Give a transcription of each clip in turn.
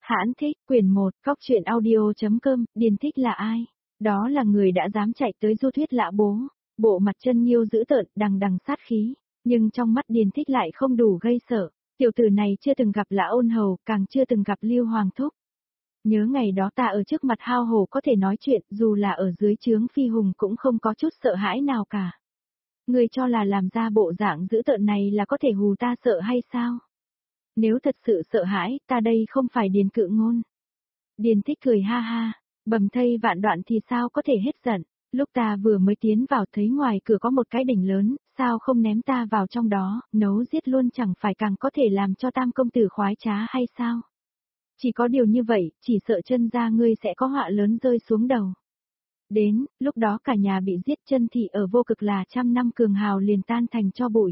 Hãn thích, quyển 1, Cóc truyện audio.com, Điền Thích là ai? Đó là người đã dám chạy tới du thuyết lã bố, bộ mặt chân nhiêu dữ tợn, đằng đằng sát khí, nhưng trong mắt Điền Thích lại không đủ gây sợ. Tiểu tử này chưa từng gặp Lã Ôn Hầu, càng chưa từng gặp Lưu Hoàng Thúc. Nhớ ngày đó ta ở trước mặt hao hổ có thể nói chuyện, dù là ở dưới trướng phi hùng cũng không có chút sợ hãi nào cả. Người cho là làm ra bộ dạng dữ tợn này là có thể hù ta sợ hay sao? Nếu thật sự sợ hãi, ta đây không phải Điền Cự Ngôn. Điền Thích cười ha ha, bầm thây vạn đoạn thì sao có thể hết giận, lúc ta vừa mới tiến vào thấy ngoài cửa có một cái đỉnh lớn, sao không ném ta vào trong đó, nấu giết luôn chẳng phải càng có thể làm cho tam công tử khoái trá hay sao? Chỉ có điều như vậy, chỉ sợ chân ra ngươi sẽ có họa lớn rơi xuống đầu. Đến, lúc đó cả nhà bị giết, chân thị ở vô cực là 100 năm cường hào liền tan thành cho bụi.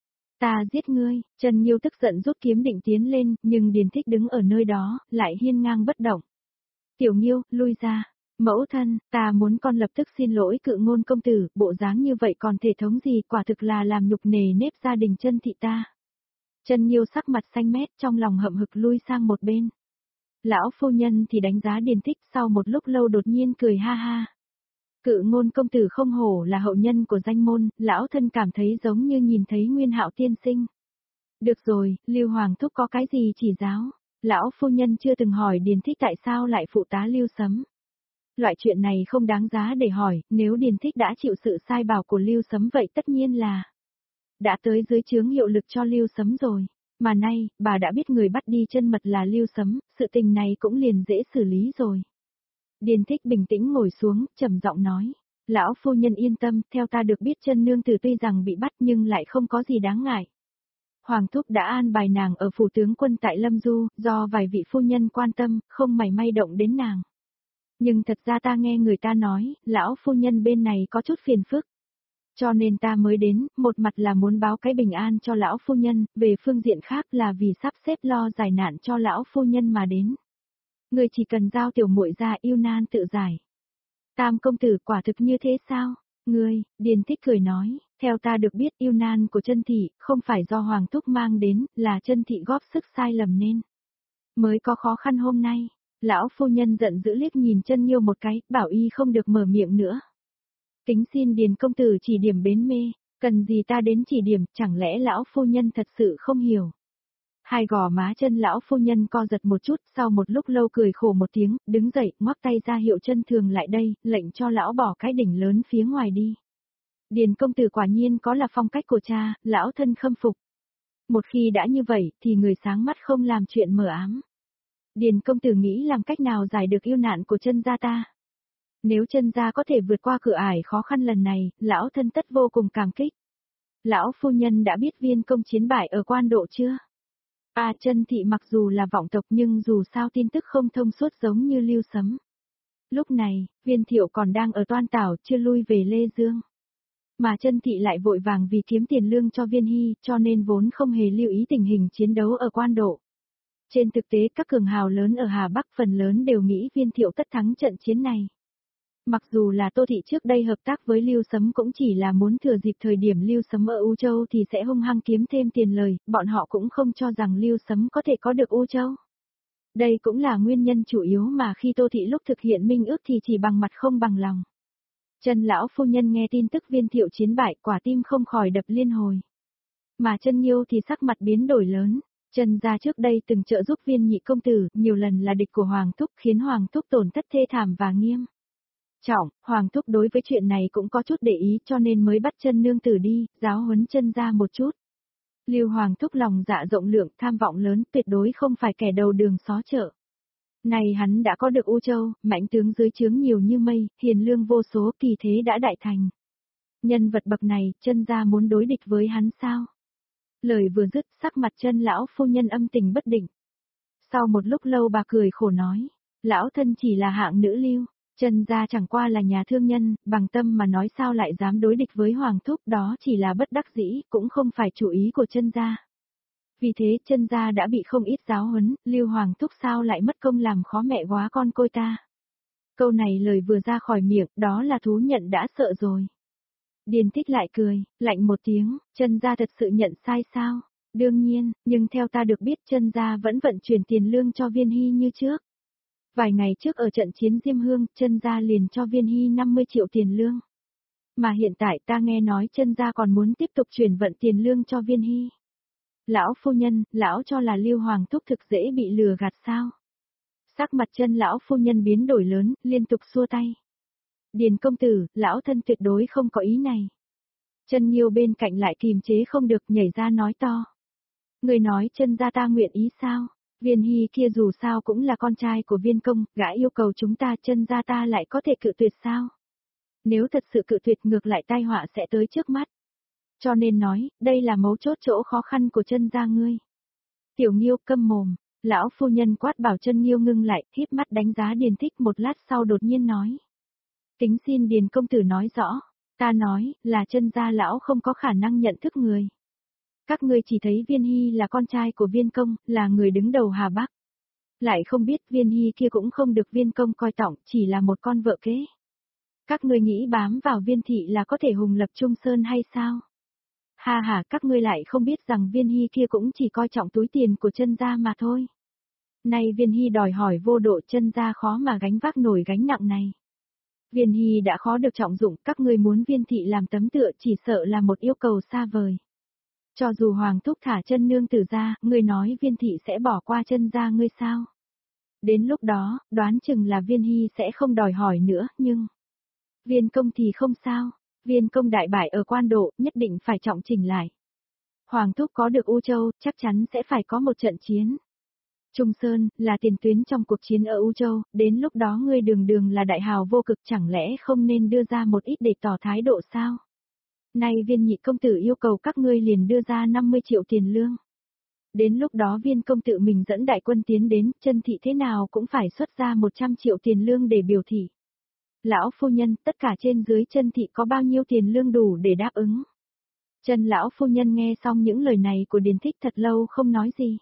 Ta giết ngươi, Trần Nhiêu tức giận rút kiếm định tiến lên, nhưng Điền Thích đứng ở nơi đó, lại hiên ngang bất động. Tiểu Nhiêu, lui ra. Mẫu thân, ta muốn con lập tức xin lỗi Cự Ngôn công tử, bộ dáng như vậy còn thể thống gì, quả thực là làm nhục nề nếp gia đình Chân thị ta. Trần Nhiêu sắc mặt xanh mét, trong lòng hậm hực lui sang một bên. Lão phu nhân thì đánh giá Điền Thích, sau một lúc lâu đột nhiên cười ha ha. Cự Ngôn công tử không hổ là hậu nhân của danh môn, lão thân cảm thấy giống như nhìn thấy Nguyên Hạo tiên sinh. Được rồi, Lưu Hoàng thúc có cái gì chỉ giáo? Lão phu nhân chưa từng hỏi Điền Thích tại sao lại phụ tá Lưu Sấm. Loại chuyện này không đáng giá để hỏi, nếu Điền Thích đã chịu sự sai bảo của Lưu Sấm vậy tất nhiên là đã tới dưới trướng hiệu lực cho Lưu Sấm rồi. Mà nay, bà đã biết người bắt đi chân mật là Lưu Sấm, sự tình này cũng liền dễ xử lý rồi. Điền Thích bình tĩnh ngồi xuống, trầm giọng nói. Lão phu nhân yên tâm, theo ta được biết chân nương tử tuy rằng bị bắt nhưng lại không có gì đáng ngại. Hoàng thúc đã an bài nàng ở phủ tướng quân tại Lâm Du, do vài vị phu nhân quan tâm, không mảy may động đến nàng. Nhưng thật ra ta nghe người ta nói, lão phu nhân bên này có chút phiền phức. Cho nên ta mới đến, một mặt là muốn báo cái bình an cho lão phu nhân, về phương diện khác là vì sắp xếp lo giải nạn cho lão phu nhân mà đến. Người chỉ cần giao tiểu muội ra yêu nan tự giải. Tam công tử quả thực như thế sao? Ngươi, Điền Thích cười nói, theo ta được biết yêu nan của chân thị, không phải do Hoàng thúc mang đến, là chân thị góp sức sai lầm nên. Mới có khó khăn hôm nay, lão phu nhân giận dữ liếc nhìn Chân Nhiêu một cái, bảo y không được mở miệng nữa. Kính xin Điền công tử chỉ điểm bến mê, cần gì ta đến chỉ điểm, chẳng lẽ lão phu nhân thật sự không hiểu. Hai gò má chân lão phu nhân co giật một chút, sau một lúc lâu cười khổ một tiếng, đứng dậy, ngoắc tay ra hiệu Chân Thường lại đây, lệnh cho lão bỏ cái đỉnh lớn phía ngoài đi. Điền công tử quả nhiên có là phong cách của cha, lão thân khâm phục. Một khi đã như vậy, thì người sáng mắt không làm chuyện mờ ám. Điền công tử nghĩ làm cách nào giải được yêu nạn của chân gia ta. Nếu chân gia có thể vượt qua cửa ải khó khăn lần này, lão thân tất vô cùng cảm kích. Lão phu nhân đã biết Viên công chiến bại ở Quan Độ chưa? Chân thị mặc dù là vọng tộc nhưng dù sao tin tức không thông suốt giống như Lưu Sấm. Lúc này, Viên Thiệu còn đang ở Toan Tảo chưa lui về Lê Dương. Mà chân thị lại vội vàng vì kiếm tiền lương cho Viên Hy cho nên vốn không hề lưu ý tình hình chiến đấu ở Quan Độ. Trên thực tế các cường hào lớn ở Hà Bắc phần lớn đều nghĩ Viên Thiệu tất thắng trận chiến này. Mặc dù là Tô Thị trước đây hợp tác với Lưu Sấm cũng chỉ là muốn thừa dịp thời điểm Lưu Sấm ở U Châu thì sẽ hung hăng kiếm thêm tiền lời, bọn họ cũng không cho rằng Lưu Sấm có thể có được U Châu. Đây cũng là nguyên nhân chủ yếu mà khi Tô Thị lúc thực hiện minh ước thì chỉ bằng mặt không bằng lòng. Trần lão phu nhân nghe tin tức Viên Thiệu chiến bại, quả tim không khỏi đập liên hồi. Mà Chân Nhiêu thì sắc mặt biến đổi lớn. Trần gia trước đây từng trợ giúp Viên nhị công tử, nhiều lần là địch của Hoàng thúc, khiến Hoàng thúc tổn thất thê thảm và nghiêm trọng. Hoàng thúc đối với chuyện này cũng có chút để ý cho nên mới bắt chân nương tử đi, giáo huấn chân gia một chút. Lưu Hoàng thúc lòng dạ rộng lượng, tham vọng lớn, tuyệt đối không phải kẻ đầu đường xó chợ. Này hắn đã có được U Châu, mãnh tướng dưới trướng nhiều như mây, hiền lương vô số, kỳ thế đã đại thành. Nhân vật bậc này, chân gia muốn đối địch với hắn sao? Lời vừa dứt, sắc mặt Chân lão phu nhân âm tình bất định. Sau một lúc lâu bà cười khổ nói, lão thân chỉ là hạng nữ lưu, Chân gia chẳng qua là nhà thương nhân, bằng tâm mà nói sao lại dám đối địch với Hoàng thúc, đó chỉ là bất đắc dĩ, cũng không phải chủ ý của Chân gia. Vì thế Chân gia đã bị không ít giáo huấn, Lưu Hoàng thúc sao lại mất công làm khó mẹ quá con côi ta. Câu này lời vừa ra khỏi miệng, đó là thú nhận đã sợ rồi. Điền Thích lại cười, lạnh một tiếng, Chân gia thật sự nhận sai sao? Đương nhiên, nhưng theo ta được biết chân gia vẫn vận chuyển tiền lương cho Viên Hy như trước. Vài ngày trước ở trận chiến Diêm Hương, chân gia liền cho Viên Hy 50 triệu tiền lương. Mà hiện tại ta nghe nói chân gia còn muốn tiếp tục chuyển vận tiền lương cho Viên Hy. Lão phu nhân, lão cho là Lưu Hoàng thúc thực dễ bị lừa gạt sao? Sắc mặt chân lão phu nhân biến đổi lớn, liên tục xua tay. Điền công tử, lão thân tuyệt đối không có ý này. Chân Nhiêu bên cạnh lại kìm chế không được nhảy ra nói to. Người nói chân gia ta nguyện ý sao? Viên Hy kia dù sao cũng là con trai của Viên công, gã yêu cầu chúng ta chân gia ta lại có thể cự tuyệt sao? Nếu thật sự cự tuyệt ngược lại tai họa sẽ tới trước mắt. Cho nên nói, đây là mấu chốt chỗ khó khăn của chân gia ngươi. Tiểu Nhiêu câm mồm, lão phu nhân quát bảo chân Nhiêu ngưng lại, híp mắt đánh giá Điền Thích một lát sau đột nhiên nói. Kính xin Điền công tử nói rõ, ta nói, là chân gia lão không có khả năng nhận thức người. Các ngươi chỉ thấy Viên Hy là con trai của Viên công, là người đứng đầu Hà Bắc. Lại không biết Viên Hy kia cũng không được Viên công coi trọng, chỉ là một con vợ kế. Các ngươi nghĩ bám vào Viên thị là có thể hùng lập Trung Sơn hay sao? Ha ha, các ngươi lại không biết rằng Viên Hy kia cũng chỉ coi trọng túi tiền của chân gia mà thôi. Nay Viên Hy đòi hỏi vô độ, chân gia khó mà gánh vác nổi gánh nặng này. Viên Hy đã khó được trọng dụng, các ngươi muốn Viên thị làm tấm tựa chỉ sợ là một yêu cầu xa vời. Cho dù Hoàng thúc thả chân nương tử ra, ngươi nói Viên thị sẽ bỏ qua chân gia ngươi sao? Đến lúc đó, đoán chừng là Viên Hy sẽ không đòi hỏi nữa, nhưng... Viên công thì không sao, Viên công đại bại ở quan độ, nhất định phải trọng chỉnh lại. Hoàng thúc có được U Châu, chắc chắn sẽ phải có một trận chiến. Trung Sơn, là tiền tuyến trong cuộc chiến ở U Châu, đến lúc đó ngươi đường đường là đại hào vô cực chẳng lẽ không nên đưa ra một ít để tỏ thái độ sao? Nay Viên nhị công tử yêu cầu các ngươi liền đưa ra 50 triệu tiền lương. Đến lúc đó Viên công tử mình dẫn đại quân tiến đến, chân thị thế nào cũng phải xuất ra 100 triệu tiền lương để biểu thị. Lão phu nhân, tất cả trên dưới chân thị có bao nhiêu tiền lương đủ để đáp ứng? Chân lão phu nhân nghe xong những lời này của Điền Thích thật lâu không nói gì.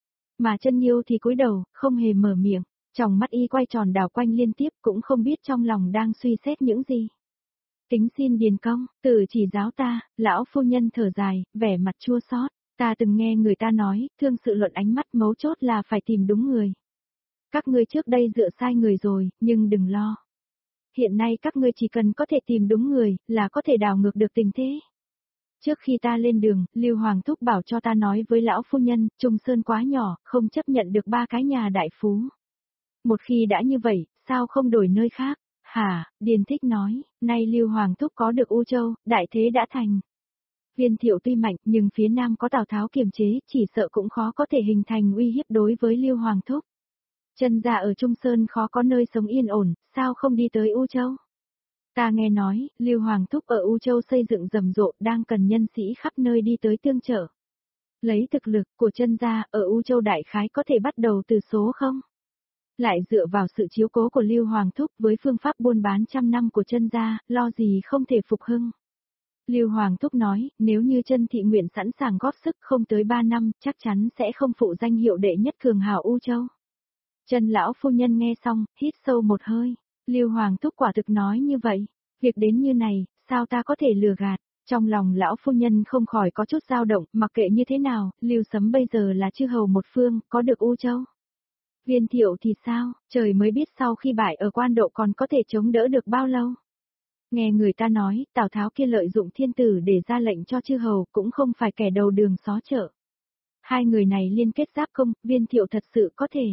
Mà chân Nhiêu thì cúi đầu, không hề mở miệng, tròng mắt y quay tròn đảo quanh liên tiếp cũng không biết trong lòng đang suy xét những gì. Kính xin Điền công, tử chỉ giáo ta, lão phu nhân thở dài, vẻ mặt chua xót. Ta từng nghe người ta nói, thương sự luận ánh mắt mấu chốt là phải tìm đúng người. Các ngươi trước đây dựa sai người rồi, nhưng đừng lo. Hiện nay các ngươi chỉ cần có thể tìm đúng người, là có thể đảo ngược được tình thế. Trước khi ta lên đường, Lưu Hoàng thúc bảo cho ta nói với lão phu nhân, Trung Sơn quá nhỏ, không chấp nhận được 3 cái nhà đại phú. Một khi đã như vậy, sao không đổi nơi khác? Hả, Điền Thích nói, nay Lưu Hoàng thúc có được U Châu, đại thế đã thành. Viên Thiệu tuy mạnh, nhưng phía Nam có Tào Tháo kiềm chế, chỉ sợ cũng khó có thể hình thành uy hiếp đối với Lưu Hoàng thúc. Chân gia ở Trung Sơn khó có nơi sống yên ổn, sao không đi tới U Châu? Ta nghe nói, Lưu Hoàng thúc ở U Châu xây dựng rầm rộ, đang cần nhân sĩ khắp nơi đi tới tương trợ. Lấy thực lực của chân gia, ở U Châu đại khái có thể bắt đầu từ số không? Lại dựa vào sự chiếu cố của Lưu Hoàng thúc với phương pháp buôn bán trăm năm của chân gia, lo gì không thể phục hưng. Lưu Hoàng thúc nói, nếu như chân thị nguyện sẵn sàng góp sức không tới 3 năm, chắc chắn sẽ không phụ danh hiệu đệ nhất cường hào U Châu. Chân lão phu nhân nghe xong, hít sâu một hơi. Lưu Hoàng thúc quả thực nói như vậy. Việc đến như này, sao ta có thể lừa gạt? Trong lòng lão phu nhân không khỏi có chút dao động, mặc kệ như thế nào, Lưu Sấm bây giờ là chư hầu một phương, có được U Châu. Viên Thiệu thì sao, trời mới biết sau khi bại ở quan độ còn có thể chống đỡ được bao lâu. Nghe người ta nói, Tào Tháo kia lợi dụng thiên tử để ra lệnh cho chư hầu cũng không phải kẻ đầu đường xó chợ. Hai người này liên kết giáp công, Viên Thiệu thật sự có thể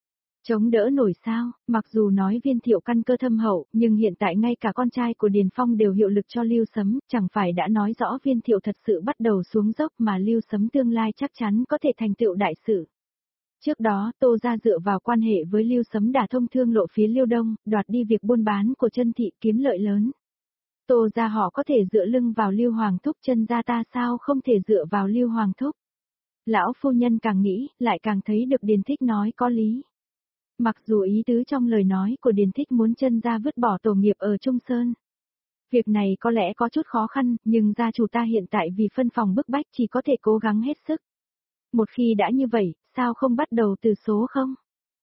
chống đỡ nổi sao? Mặc dù nói Viên Thiệu căn cơ thâm hậu, nhưng hiện tại ngay cả con trai của Điền Phong đều hiệu lực cho Lưu Sấm, chẳng phải đã nói rõ Viên Thiệu thật sự bắt đầu xuống dốc mà Lưu Sấm tương lai chắc chắn có thể thành tựu đại sự. Trước đó, Tô gia dựa vào quan hệ với Lưu Sấm đả thông thương lộ phía Liêu Đông, đoạt đi việc buôn bán của chân thị kiếm lợi lớn. Tô gia họ có thể dựa lưng vào Lưu Hoàng thúc, chân gia ta sao không thể dựa vào Lưu Hoàng thúc? Lão phu nhân càng nghĩ, lại càng thấy được Điền Thích nói có lý. Mặc dù ý tứ trong lời nói của Điền Thích muốn chân gia vứt bỏ tổ nghiệp ở Trung Sơn. Việc này có lẽ có chút khó khăn, nhưng gia chủ ta hiện tại vì phân phòng bức bách chỉ có thể cố gắng hết sức. Một khi đã như vậy, sao không bắt đầu từ số không?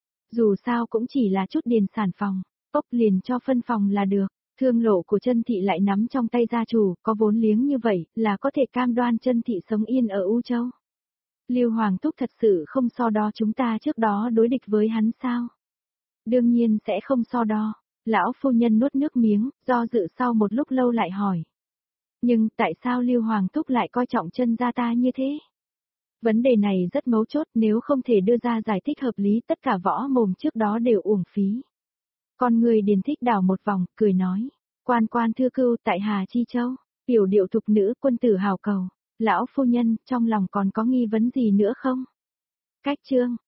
Dù sao cũng chỉ là chút điền sản phòng, ốc liền cho phân phòng là được. Thương lộ của chân thị lại nắm trong tay gia chủ, có vốn liếng như vậy, là có thể cam đoan chân thị sống yên ở U Châu. Lưu Hoàng Thúc thật sự không so đo chúng ta trước đó đối địch với hắn sao? Đương nhiên sẽ không so đo. Lão phu nhân nuốt nước miếng, do dự sau một lúc lâu lại hỏi. Nhưng tại sao Lưu Hoàng Thúc lại coi trọng chân gia ta như thế? Vấn đề này rất mấu chốt, nếu không thể đưa ra giải thích hợp lý tất cả võ mồm trước đó đều uổng phí. Con người Điền Thích đảo một vòng, cười nói. Quan quan thư cưu tại Hà Chi Châu, biểu điệu thục nữ quân tử hào cầu. Lão phu nhân, trong lòng còn có nghi vấn gì nữa không? Cách chương.